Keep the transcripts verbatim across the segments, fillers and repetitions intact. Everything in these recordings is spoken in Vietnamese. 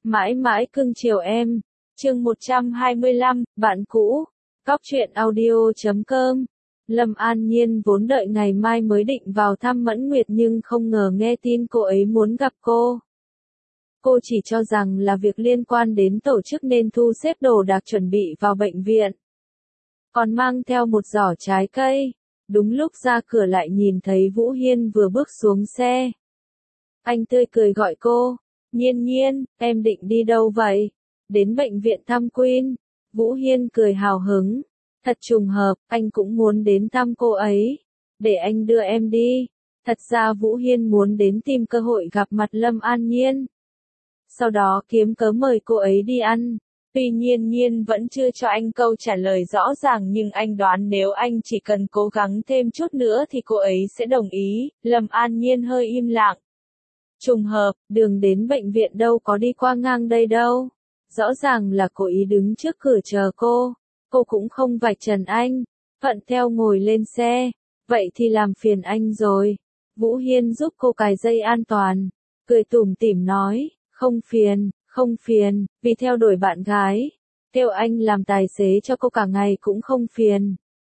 Mãi mãi cưng chiều em. Chương một trăm hai mươi lăm, bạn cũ. Góc truyện audio chấm com. Lâm An Nhiên vốn đợi ngày mai mới định vào thăm Mẫn Nguyệt nhưng không ngờ nghe tin cô ấy muốn gặp cô. Cô chỉ cho rằng là việc liên quan đến tổ chức nên thu xếp đồ đạc chuẩn bị vào bệnh viện. Còn mang theo một giỏ trái cây. Đúng lúc ra cửa lại nhìn thấy Vũ Hiên vừa bước xuống xe. Anh tươi cười gọi cô. Nhiên Nhiên, em định đi đâu vậy? Đến bệnh viện thăm Queen. Vũ Hiên cười hào hứng. Thật trùng hợp, anh cũng muốn đến thăm cô ấy. Để anh đưa em đi. Thật ra Vũ Hiên muốn đến tìm cơ hội gặp mặt Lâm An Nhiên. Sau đó kiếm cớ mời cô ấy đi ăn. Tuy nhiên Nhiên vẫn chưa cho anh câu trả lời rõ ràng nhưng anh đoán nếu anh chỉ cần cố gắng thêm chút nữa thì cô ấy sẽ đồng ý. Lâm An Nhiên hơi im lặng. Trùng hợp, đường đến bệnh viện đâu có đi qua ngang đây đâu. Rõ ràng là cô ý đứng trước cửa chờ cô. Cô cũng không vạch trần anh. Thuận theo ngồi lên xe. Vậy thì làm phiền anh rồi. Vũ Hiên giúp cô cài dây an toàn. Cười tủm tỉm nói, không phiền, không phiền, vì theo đuổi bạn gái. Kêu anh làm tài xế cho cô cả ngày cũng không phiền.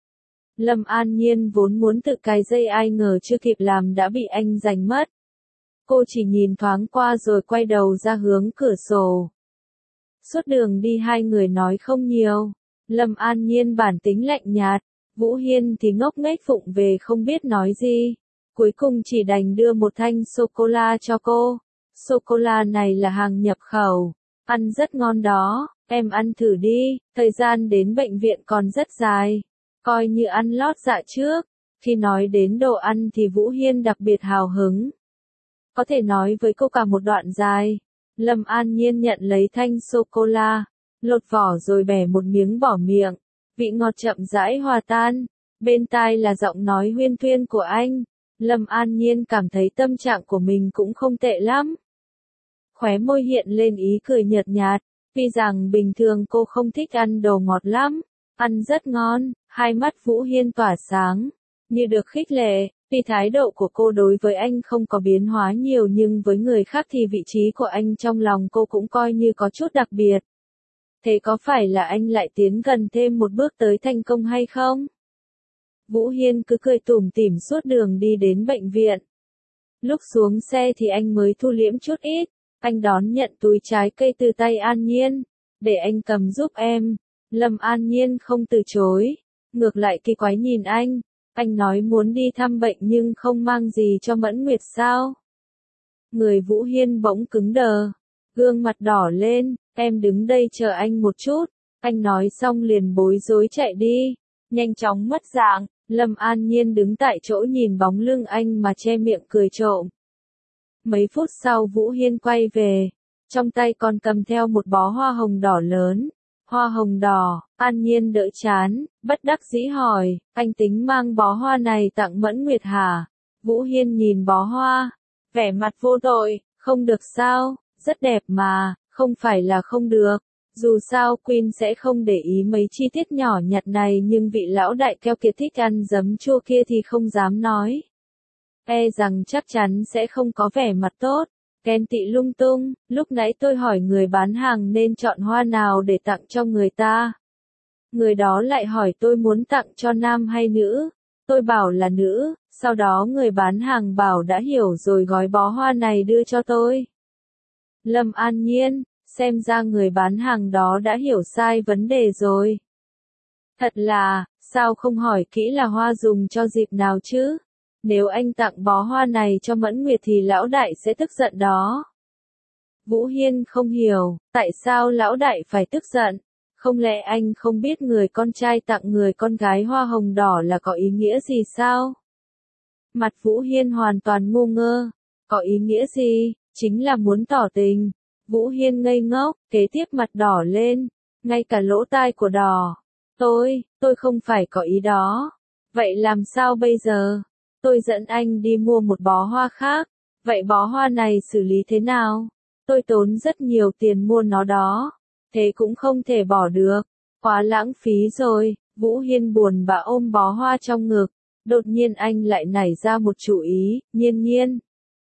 Lâm An Nhiên vốn muốn tự cài dây ai ngờ chưa kịp làm đã bị anh giành mất. Cô chỉ nhìn thoáng qua rồi quay đầu ra hướng cửa sổ. Suốt đường đi hai người nói không nhiều. Lâm An Nhiên bản tính lạnh nhạt, Vũ Hiên thì ngốc nghếch phụng về không biết nói gì. Cuối cùng chỉ đành đưa một thanh sô-cô-la cho cô. Sô-cô-la này là hàng nhập khẩu, ăn rất ngon đó, em ăn thử đi, thời gian đến bệnh viện còn rất dài. Coi như ăn lót dạ trước. Khi nói đến đồ ăn thì Vũ Hiên đặc biệt hào hứng. Có thể nói với cô cả một đoạn dài. Lâm An Nhiên nhận lấy thanh sô-cô-la, lột vỏ rồi bẻ một miếng bỏ miệng. Vị ngọt chậm rãi hòa tan. Bên tai là giọng nói huyên thuyên của anh. Lâm An Nhiên cảm thấy tâm trạng của mình cũng không tệ lắm. Khóe môi hiện lên ý cười nhợt nhạt. Tuy rằng bình thường cô không thích ăn đồ ngọt lắm. Ăn rất ngon. Hai mắt Vũ Hiên tỏa sáng. Như được khích lệ. Vì thái độ của cô đối với anh không có biến hóa nhiều nhưng với người khác thì vị trí của anh trong lòng cô cũng coi như có chút đặc biệt. Thế có phải là anh lại tiến gần thêm một bước tới thành công hay không? Vũ Hiên cứ cười tủm tỉm suốt đường đi đến bệnh viện. Lúc xuống xe thì anh mới thu liễm chút ít. Anh đón nhận túi trái cây từ tay An Nhiên. Để anh cầm giúp em. Lâm An Nhiên không từ chối. Ngược lại kỳ quái nhìn anh. Anh nói muốn đi thăm bệnh nhưng không mang gì cho Mẫn Nguyệt sao? Người Vũ Hiên bỗng cứng đờ. Gương mặt đỏ lên. Em đứng đây chờ anh một chút. Anh nói xong liền bối rối chạy đi. Nhanh chóng mất dạng. Lâm An Nhiên đứng tại chỗ nhìn bóng lưng anh mà che miệng cười trộm. Mấy phút sau Vũ Hiên quay về. Trong tay còn cầm theo một bó hoa hồng đỏ lớn. Hoa hồng đỏ, An Nhiên đỡ chán, bất đắc dĩ hỏi, anh tính mang bó hoa này tặng Mẫn Nguyệt hả? Vũ Hiên nhìn bó hoa, vẻ mặt vô tội, không được sao, rất đẹp mà, không phải là không được. Dù sao Queen sẽ không để ý mấy chi tiết nhỏ nhặt này nhưng vị lão đại keo kiệt thích ăn giấm chua kia thì không dám nói. E rằng chắc chắn sẽ không có vẻ mặt tốt. Ghen tị lung tung, lúc nãy tôi hỏi người bán hàng nên chọn hoa nào để tặng cho người ta. Người đó lại hỏi tôi muốn tặng cho nam hay nữ. Tôi bảo là nữ, sau đó người bán hàng bảo đã hiểu rồi gói bó hoa này đưa cho tôi. Lâm An Nhiên, xem ra người bán hàng đó đã hiểu sai vấn đề rồi. Thật là, sao không hỏi kỹ là hoa dùng cho dịp nào chứ? Nếu anh tặng bó hoa này cho Mẫn Nguyệt thì lão đại sẽ tức giận đó. Vũ Hiên không hiểu, tại sao lão đại phải tức giận? Không lẽ anh không biết người con trai tặng người con gái hoa hồng đỏ là có ý nghĩa gì sao? Mặt Vũ Hiên hoàn toàn ngu ngơ. Có ý nghĩa gì? Chính là muốn tỏ tình. Vũ Hiên ngây ngốc, kế tiếp mặt đỏ lên. Ngay cả lỗ tai của đỏ. Tôi, tôi không phải có ý đó. Vậy làm sao bây giờ? Tôi dẫn anh đi mua một bó hoa khác. Vậy bó hoa này xử lý thế nào? Tôi tốn rất nhiều tiền mua nó đó. Thế cũng không thể bỏ được. Quá lãng phí rồi. Vũ Hiên buồn bã ôm bó hoa trong ngực. Đột nhiên anh lại nảy ra một chủ ý. Nhiên Nhiên,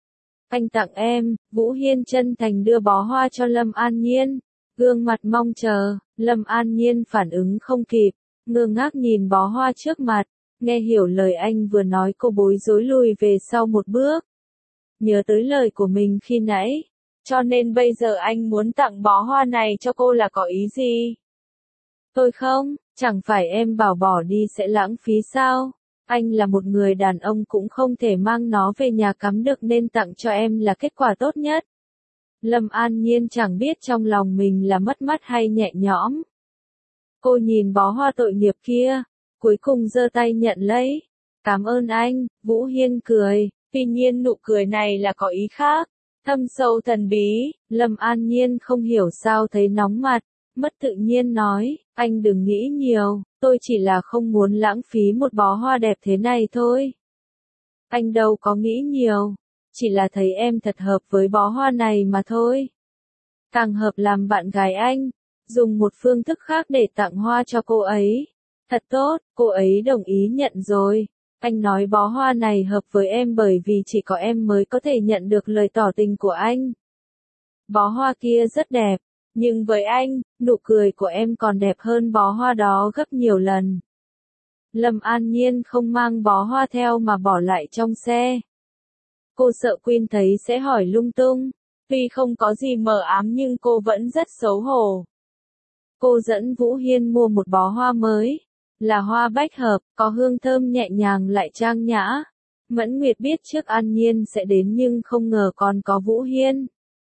Anh tặng em, Vũ Hiên chân thành đưa bó hoa cho Lâm An Nhiên. Gương mặt mong chờ, Lâm An Nhiên phản ứng không kịp, ngơ ngác nhìn bó hoa trước mặt, nghe hiểu lời anh vừa nói cô bối rối lùi về sau một bước. Nhớ tới lời của mình khi nãy, cho nên bây giờ anh muốn tặng bó hoa này cho cô là có ý gì? Tôi không, chẳng phải em bảo bỏ đi sẽ lãng phí sao? Anh là một người đàn ông cũng không thể mang nó về nhà cắm được nên tặng cho em là kết quả tốt nhất. Lâm An Nhiên chẳng biết trong lòng mình là mất mát hay nhẹ nhõm. Cô nhìn bó hoa tội nghiệp kia, cuối cùng giơ tay nhận lấy. Cảm ơn anh, Vũ Hiên cười, tuy nhiên nụ cười này là có ý khác, thâm sâu thần bí. Lâm An Nhiên không hiểu sao thấy nóng mặt, mất tự nhiên nói, anh đừng nghĩ nhiều, tôi chỉ là không muốn lãng phí một bó hoa đẹp thế này thôi. Anh đâu có nghĩ nhiều, chỉ là thấy em thật hợp với bó hoa này mà thôi. Càng hợp làm bạn gái anh, dùng một phương thức khác để tặng hoa cho cô ấy. Thật tốt, cô ấy đồng ý nhận rồi. Anh nói bó hoa này hợp với em bởi vì chỉ có em mới có thể nhận được lời tỏ tình của anh. Bó hoa kia rất đẹp, nhưng với anh, nụ cười của em còn đẹp hơn bó hoa đó gấp nhiều lần. Lâm An Nhiên không mang bó hoa theo mà bỏ lại trong xe. Cô sợ Quyên thấy sẽ hỏi lung tung, tuy không có gì mờ ám nhưng cô vẫn rất xấu hổ. Cô dẫn Vũ Hiên mua một bó hoa mới, là hoa bách hợp, có hương thơm nhẹ nhàng lại trang nhã. Mẫn Nguyệt biết trước An Nhiên sẽ đến nhưng không ngờ còn có Vũ Hiên.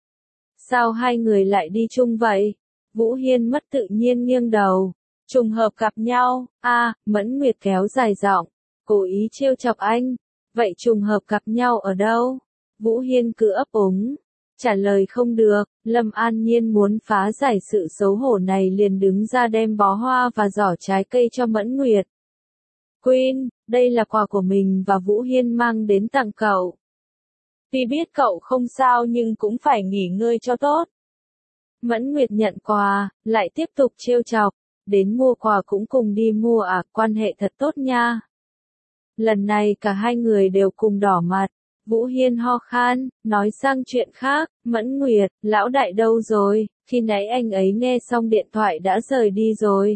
Sao hai người lại đi chung vậy? Vũ Hiên mất tự nhiên nghiêng đầu. Trùng hợp gặp nhau, a à, Mẫn Nguyệt kéo dài giọng, cố ý trêu chọc anh. Vậy trùng hợp gặp nhau ở đâu? Vũ Hiên cứ ấp úng, trả lời không được. Lâm An Nhiên muốn phá giải sự xấu hổ này liền đứng ra đem bó hoa và giỏ trái cây cho Mẫn Nguyệt. Quyên, đây là quà của mình và Vũ Hiên mang đến tặng cậu. Tuy biết cậu không sao nhưng cũng phải nghỉ ngơi cho tốt. Mẫn Nguyệt nhận quà, lại tiếp tục trêu chọc, đến mua quà cũng cùng đi mua à, quan hệ thật tốt nha. Lần này cả hai người đều cùng đỏ mặt. Vũ Hiên ho khan, nói sang chuyện khác, Mẫn Nguyệt, lão đại đâu rồi, khi nãy anh ấy nghe xong điện thoại đã rời đi rồi.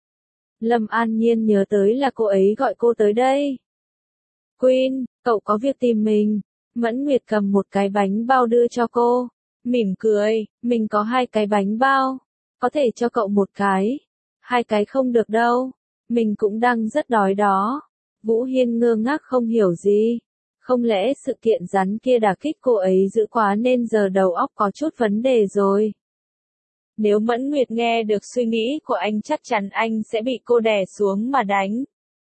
Lâm An Nhiên nhớ tới là cô ấy gọi cô tới đây. Quyên, cậu có việc tìm mình. Mẫn Nguyệt cầm một cái bánh bao đưa cho cô, mỉm cười, mình có hai cái bánh bao, có thể cho cậu một cái, hai cái không được đâu, mình cũng đang rất đói đó. Vũ Hiên ngơ ngác không hiểu gì, không lẽ sự kiện rắn kia đả kích cô ấy dữ quá nên giờ đầu óc có chút vấn đề rồi. Nếu Mẫn Nguyệt nghe được suy nghĩ của anh chắc chắn anh sẽ bị cô đè xuống mà đánh.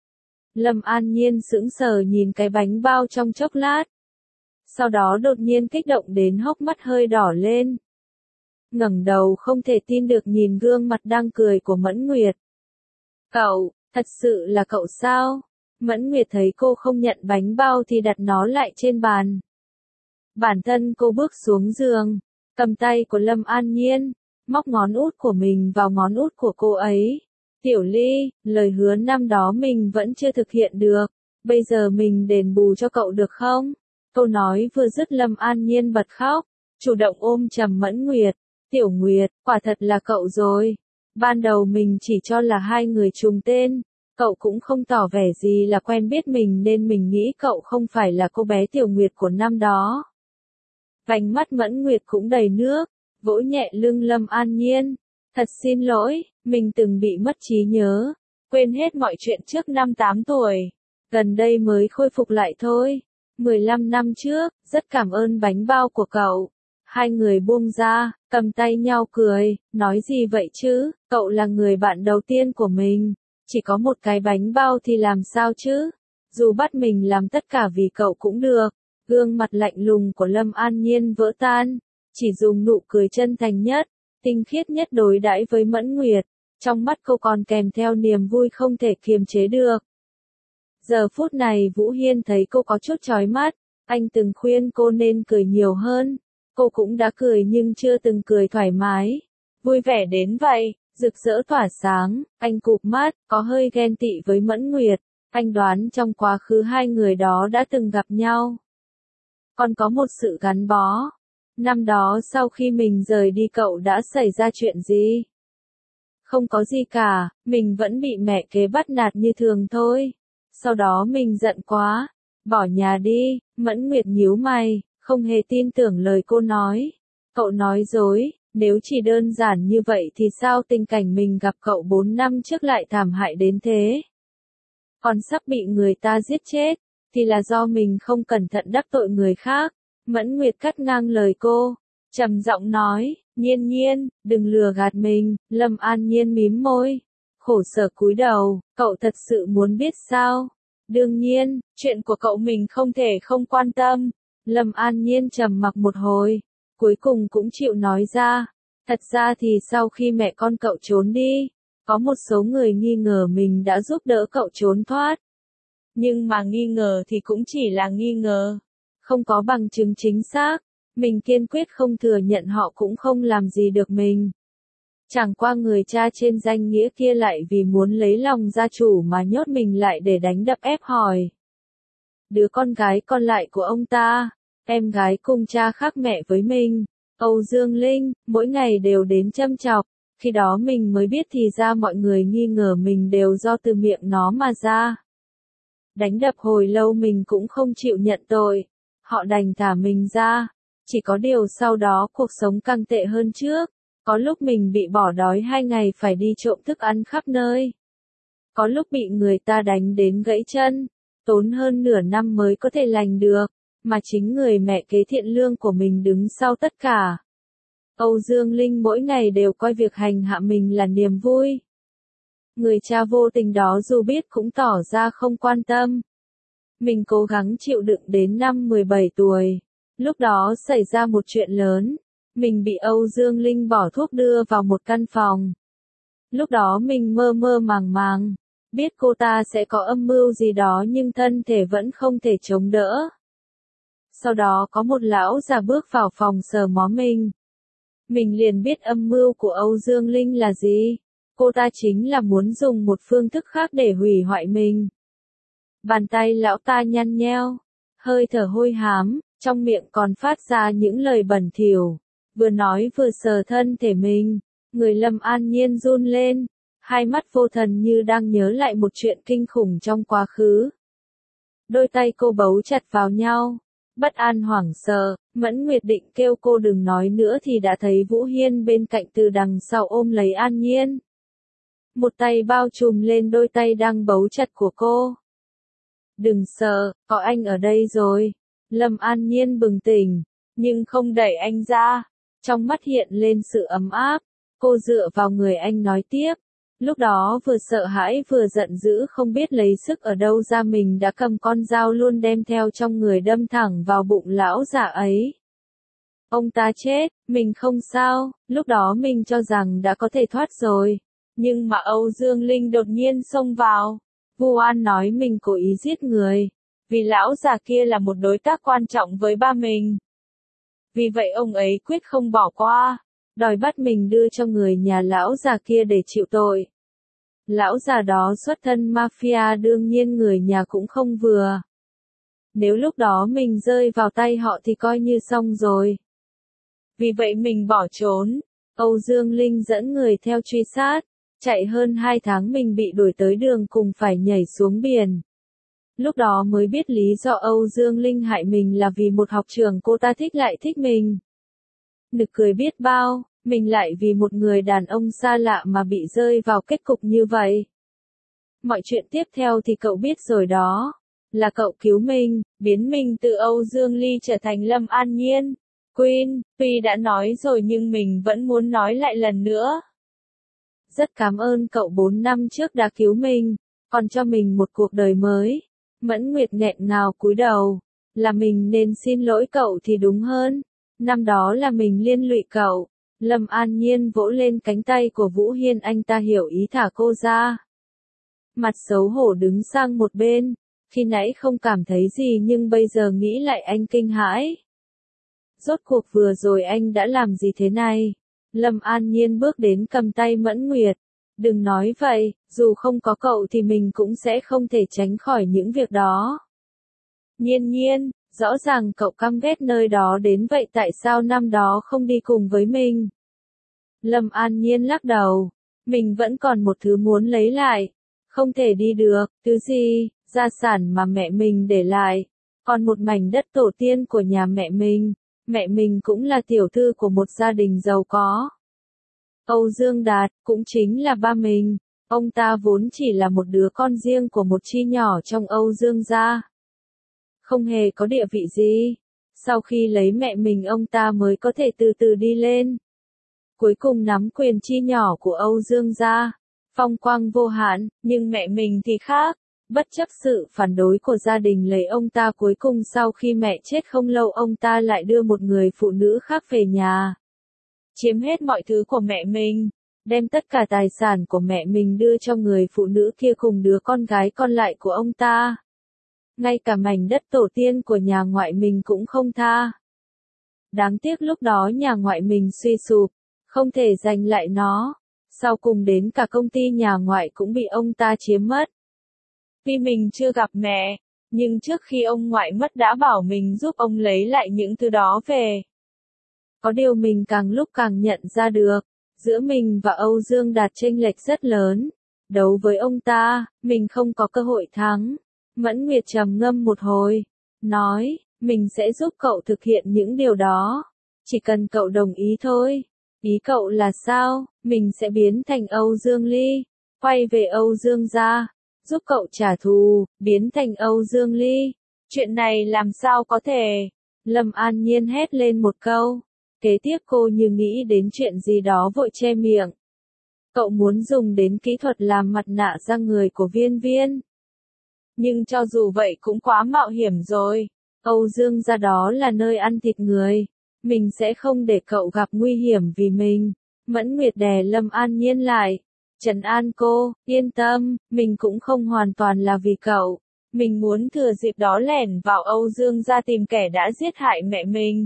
Lâm An Nhiên sững sờ nhìn cái bánh bao trong chốc lát. Sau đó đột nhiên kích động đến hốc mắt hơi đỏ lên. Ngẩng đầu không thể tin được nhìn gương mặt đang cười của Mẫn Nguyệt. Cậu, thật sự là cậu sao? Mẫn Nguyệt thấy cô không nhận bánh bao thì đặt nó lại trên bàn. Bản thân cô bước xuống giường, cầm tay của Lâm An Nhiên, móc ngón út của mình vào ngón út của cô ấy. Tiểu Ly, lời hứa năm đó mình vẫn chưa thực hiện được, bây giờ mình đền bù cho cậu được không? Câu nói vừa dứt Lâm An Nhiên bật khóc, chủ động ôm chầm Mẫn Nguyệt. Tiểu Nguyệt, quả thật là cậu rồi. Ban đầu mình chỉ cho là hai người trùng tên, cậu cũng không tỏ vẻ gì là quen biết mình nên mình nghĩ cậu không phải là cô bé Tiểu Nguyệt của năm đó. Vành mắt Mẫn Nguyệt cũng đầy nước, vỗ nhẹ lưng Lâm An Nhiên. Thật xin lỗi, mình từng bị mất trí nhớ, quên hết mọi chuyện trước năm tám tuổi. Gần đây mới khôi phục lại thôi. mười lăm năm trước, rất cảm ơn bánh bao của cậu. Hai người buông ra, cầm tay nhau cười, nói gì vậy chứ, cậu là người bạn đầu tiên của mình. Chỉ có một cái bánh bao thì làm sao chứ? Dù bắt mình làm tất cả vì cậu cũng được. Gương mặt lạnh lùng của Lâm An Nhiên vỡ tan, chỉ dùng nụ cười chân thành nhất, tinh khiết nhất đối đãi với Mẫn Nguyệt. Trong mắt cô còn kèm theo niềm vui không thể kiềm chế được. Giờ phút này Vũ Hiên thấy cô có chút chói mắt, anh từng khuyên cô nên cười nhiều hơn. Cô cũng đã cười nhưng chưa từng cười thoải mái. Vui vẻ đến vậy, rực rỡ tỏa sáng, anh cụp mắt, có hơi ghen tị với Mẫn Nguyệt. Anh đoán trong quá khứ hai người đó đã từng gặp nhau. còn có một sự gắn bó. Năm đó sau khi mình rời đi cậu đã xảy ra chuyện gì? Không có gì cả, mình vẫn bị mẹ kế bắt nạt như thường thôi. Sau đó mình giận quá, bỏ nhà đi. Mẫn Nguyệt nhíu mày, không hề tin tưởng lời cô nói. Cậu nói dối, nếu chỉ đơn giản như vậy thì sao tình cảnh mình gặp cậu bốn năm trước lại thảm hại đến thế? Còn sắp bị người ta giết chết, thì là do mình không cẩn thận đắc tội người khác. Mẫn Nguyệt cắt ngang lời cô, trầm giọng nói, Nhiên Nhiên, đừng lừa gạt mình. Lâm An Nhiên mím môi, khổ sở cúi đầu, cậu thật sự muốn biết sao? Đương nhiên, chuyện của cậu mình không thể không quan tâm. Lâm An Nhiên trầm mặc một hồi, cuối cùng cũng chịu nói ra. Thật ra thì sau khi mẹ con cậu trốn đi, có một số người nghi ngờ mình đã giúp đỡ cậu trốn thoát. Nhưng mà nghi ngờ thì cũng chỉ là nghi ngờ, không có bằng chứng chính xác. Mình kiên quyết không thừa nhận họ cũng không làm gì được mình. Chẳng qua người cha trên danh nghĩa kia lại vì muốn lấy lòng gia chủ mà nhốt mình lại để đánh đập ép hỏi. Đứa con gái còn lại của ông ta, em gái cùng cha khác mẹ với mình, Âu Dương Linh, mỗi ngày đều đến châm chọc. Khi đó mình mới biết thì ra mọi người nghi ngờ mình đều do từ miệng nó mà ra. Đánh đập hồi lâu mình cũng không chịu nhận tội, họ đành thả mình ra. Chỉ có điều sau đó cuộc sống càng tệ hơn trước. Có lúc mình bị bỏ đói hai ngày phải đi trộm thức ăn khắp nơi. Có lúc bị người ta đánh đến gãy chân, tốn hơn nửa năm mới có thể lành được, mà chính người mẹ kế thiện lương của mình đứng sau tất cả. Âu Dương Linh mỗi ngày đều coi việc hành hạ mình là niềm vui. Người cha vô tình đó dù biết cũng tỏ ra không quan tâm. Mình cố gắng chịu đựng đến năm mười bảy tuổi. Lúc đó xảy ra một chuyện lớn. Mình bị Âu Dương Linh bỏ thuốc đưa vào một căn phòng. Lúc đó mình mơ mơ màng màng, biết cô ta sẽ có âm mưu gì đó nhưng thân thể vẫn không thể chống đỡ. Sau đó có một lão già bước vào phòng sờ mó mình. Mình liền biết âm mưu của Âu Dương Linh là gì. Cô ta chính là muốn dùng một phương thức khác để hủy hoại mình. Bàn tay lão ta nhăn nheo, hơi thở hôi hám, trong miệng còn phát ra những lời bẩn thỉu. Vừa nói vừa sờ thân thể mình, người Lâm An Nhiên run lên, hai mắt vô thần như đang nhớ lại một chuyện kinh khủng trong quá khứ. Đôi tay cô bấu chặt vào nhau, bất an hoảng sợ. Mẫn Nguyệt định kêu cô đừng nói nữa thì đã thấy Vũ Hiên bên cạnh từ đằng sau ôm lấy An Nhiên. Một tay bao trùm lên đôi tay đang bấu chặt của cô. Đừng sợ, có anh ở đây rồi. Lâm An Nhiên bừng tỉnh, nhưng không đẩy anh ra. Trong mắt hiện lên sự ấm áp, cô dựa vào người anh nói tiếp. Lúc đó vừa sợ hãi vừa giận dữ không biết lấy sức ở đâu ra mình đã cầm con dao luôn đem theo trong người đâm thẳng vào bụng lão già ấy. Ông ta chết, mình không sao, lúc đó mình cho rằng đã có thể thoát rồi. Nhưng mà Âu Dương Linh đột nhiên xông vào. Vu An nói mình cố ý giết người, vì lão già kia là một đối tác quan trọng với ba mình. Vì vậy ông ấy quyết không bỏ qua, đòi bắt mình đưa cho người nhà lão già kia để chịu tội. Lão già đó xuất thân mafia đương nhiên người nhà cũng không vừa. Nếu lúc đó mình rơi vào tay họ thì coi như xong rồi. Vì vậy mình bỏ trốn. Âu Dương Linh dẫn người theo truy sát. Chạy hơn hai tháng mình bị đuổi tới đường cùng phải nhảy xuống biển. Lúc đó mới biết lý do Âu Dương Linh hại mình là vì một học trưởng cô ta thích lại thích mình. Nực cười biết bao, mình lại vì một người đàn ông xa lạ mà bị rơi vào kết cục như vậy. Mọi chuyện tiếp theo thì cậu biết rồi đó. Là cậu cứu mình, biến mình từ Âu Dương Ly trở thành Lâm An Nhiên. Queen, tuy đã nói rồi nhưng mình vẫn muốn nói lại lần nữa. Rất cảm ơn cậu bốn năm trước đã cứu mình, còn cho mình một cuộc đời mới. Mẫn Nguyệt nghẹn ngào cúi đầu. Là mình nên xin lỗi cậu thì đúng hơn. Năm đó là mình liên lụy cậu. Lâm An Nhiên vỗ lên cánh tay của Vũ Hiên, anh ta hiểu ý thả cô ra. Mặt xấu hổ đứng sang một bên. Khi nãy không cảm thấy gì nhưng bây giờ nghĩ lại anh kinh hãi. Rốt cuộc vừa rồi anh đã làm gì thế này? Lâm An Nhiên bước đến cầm tay Mẫn Nguyệt. Đừng nói vậy, dù không có cậu thì mình cũng sẽ không thể tránh khỏi những việc đó. Nhiên Nhiên, Rõ ràng cậu căm ghét nơi đó đến vậy tại sao năm đó không đi cùng với mình? Lâm An Nhiên lắc đầu. Mình vẫn còn một thứ muốn lấy lại. Không thể đi được. Thứ gì? Gia sản mà mẹ mình để lại. Còn một mảnh đất tổ tiên của nhà mẹ mình. Mẹ mình cũng là tiểu thư của một gia đình giàu có. Âu Dương Đạt, cũng chính là ba mình. Ông ta vốn chỉ là một đứa con riêng của một chi nhỏ trong Âu Dương gia. Không hề có địa vị gì. Sau khi lấy mẹ mình ông ta mới có thể từ từ đi lên. Cuối cùng nắm quyền chi nhỏ của Âu Dương gia. Phong quang vô hạn, nhưng mẹ mình thì khác. Bất chấp sự phản đối của gia đình lấy ông ta cuối cùng sau khi mẹ chết không lâu ông ta lại đưa một người phụ nữ khác về nhà. Chiếm hết mọi thứ của mẹ mình. Đem tất cả tài sản của mẹ mình đưa cho người phụ nữ kia cùng đứa con gái còn lại của ông ta. Ngay cả mảnh đất tổ tiên của nhà ngoại mình cũng không tha. Đáng tiếc lúc đó nhà ngoại mình suy sụp, không thể giành lại nó. Sau cùng đến cả công ty nhà ngoại cũng bị ông ta chiếm mất. Tuy mình chưa gặp mẹ, nhưng trước khi ông ngoại mất đã bảo mình giúp ông lấy lại những thứ đó về. Có điều mình càng lúc càng nhận ra được, giữa mình và Âu Dương Đạt chênh lệch rất lớn. Đấu với ông ta, mình không có cơ hội thắng. Mẫn Nguyệt trầm ngâm một hồi, nói, mình sẽ giúp cậu thực hiện những điều đó. Chỉ cần cậu đồng ý thôi. Ý cậu là sao? Mình sẽ biến thành Âu Dương Ly, quay về Âu Dương gia, giúp cậu trả thù, biến thành Âu Dương Ly. Chuyện này làm sao có thể? Lâm An Nhiên hét lên một câu. Kế tiếp cô như nghĩ đến chuyện gì đó vội che miệng. Cậu muốn dùng đến kỹ thuật làm mặt nạ da người của Viên Viên. Nhưng cho dù vậy cũng quá mạo hiểm rồi. Âu Dương gia đó là nơi ăn thịt người. Mình sẽ không để cậu gặp nguy hiểm vì mình. Mẫn Nguyệt đè Lâm An Nhiên lại. Trấn an cô, yên tâm, mình cũng không hoàn toàn là vì cậu. Mình muốn thừa dịp đó lẻn vào Âu Dương gia tìm kẻ đã giết hại mẹ mình.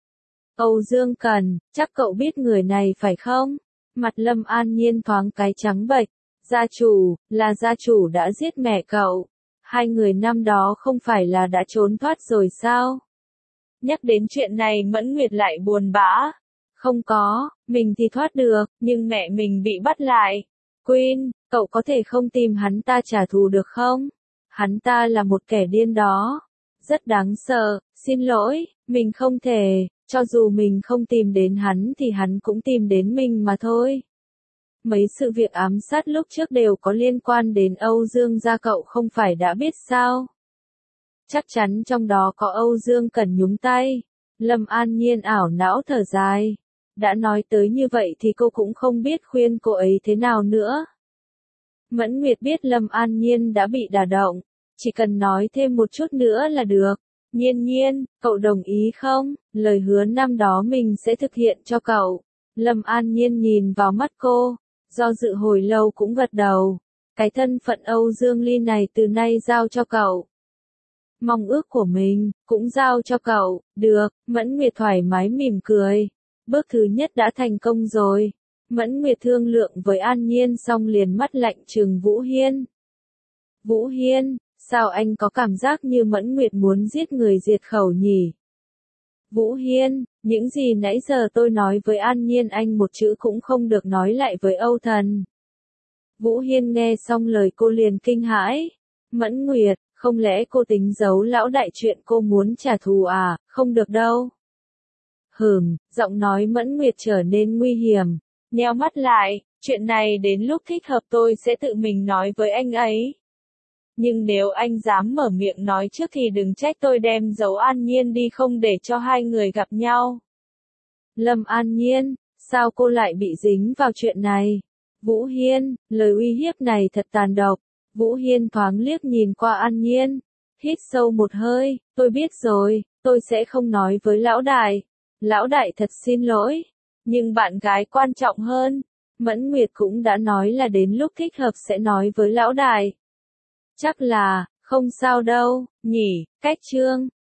Âu Dương Cần, chắc cậu biết người này phải không? Mặt Lâm An Nhiên thoáng cái trắng bệch. Gia chủ, là gia chủ đã giết mẹ cậu. Hai người năm đó không phải là đã trốn thoát rồi sao? Nhắc đến chuyện này Mẫn Nguyệt lại buồn bã. Không có, mình thì thoát được, nhưng mẹ mình bị bắt lại. Queen, cậu có thể không tìm hắn ta trả thù được không? Hắn ta là một kẻ điên đó. Rất đáng sợ, xin lỗi, mình không thể, cho dù mình không tìm đến hắn thì hắn cũng tìm đến mình mà thôi. Mấy sự việc ám sát lúc trước đều có liên quan đến Âu Dương gia cậu không phải đã biết sao? Chắc chắn trong đó có Âu Dương Cần nhúng tay. Lâm An Nhiên ảo não thở dài. Đã nói tới như vậy thì cô cũng không biết khuyên cô ấy thế nào nữa. Mẫn Nguyệt biết Lâm An Nhiên đã bị đả động. Chỉ cần nói thêm một chút nữa là được. Nhiên Nhiên, cậu đồng ý không? Lời hứa năm đó mình sẽ thực hiện cho cậu. Lâm An Nhiên nhìn vào mắt cô. Do dự hồi lâu cũng gật đầu. Cái thân phận Âu Dương Ly này từ nay giao cho cậu. Mong ước của mình, cũng giao cho cậu. Được, Mẫn Nguyệt thoải mái mỉm cười. Bước thứ nhất đã thành công rồi. Mẫn Nguyệt thương lượng với An Nhiên xong liền mắt lạnh trừng Vũ Hiên. Vũ Hiên, sao anh có cảm giác như Mẫn Nguyệt muốn giết người diệt khẩu nhỉ? Vũ Hiên, những gì nãy giờ tôi nói với An Nhiên anh một chữ cũng không được nói lại với Âu Thần. Vũ Hiên nghe xong lời cô liền kinh hãi. Mẫn Nguyệt, không lẽ cô tính giấu lão đại chuyện cô muốn trả thù à? Không được đâu. Hừm, giọng nói Mẫn Nguyệt trở nên nguy hiểm. Nheo mắt lại, chuyện này đến lúc thích hợp tôi sẽ tự mình nói với anh ấy. Nhưng nếu anh dám mở miệng nói trước thì đừng trách tôi đem giấu An Nhiên đi không để cho hai người gặp nhau. Lâm An Nhiên, sao cô lại bị dính vào chuyện này? Vũ Hiên, lời uy hiếp này thật tàn độc. Vũ Hiên thoáng liếc nhìn qua An Nhiên. Hít sâu một hơi, tôi biết rồi, tôi sẽ không nói với lão đại. Lão đại thật xin lỗi. Nhưng bạn gái quan trọng hơn. Mẫn Nguyệt cũng đã nói là đến lúc thích hợp sẽ nói với lão đại. Chắc là, không sao đâu, nhỉ, cách chương.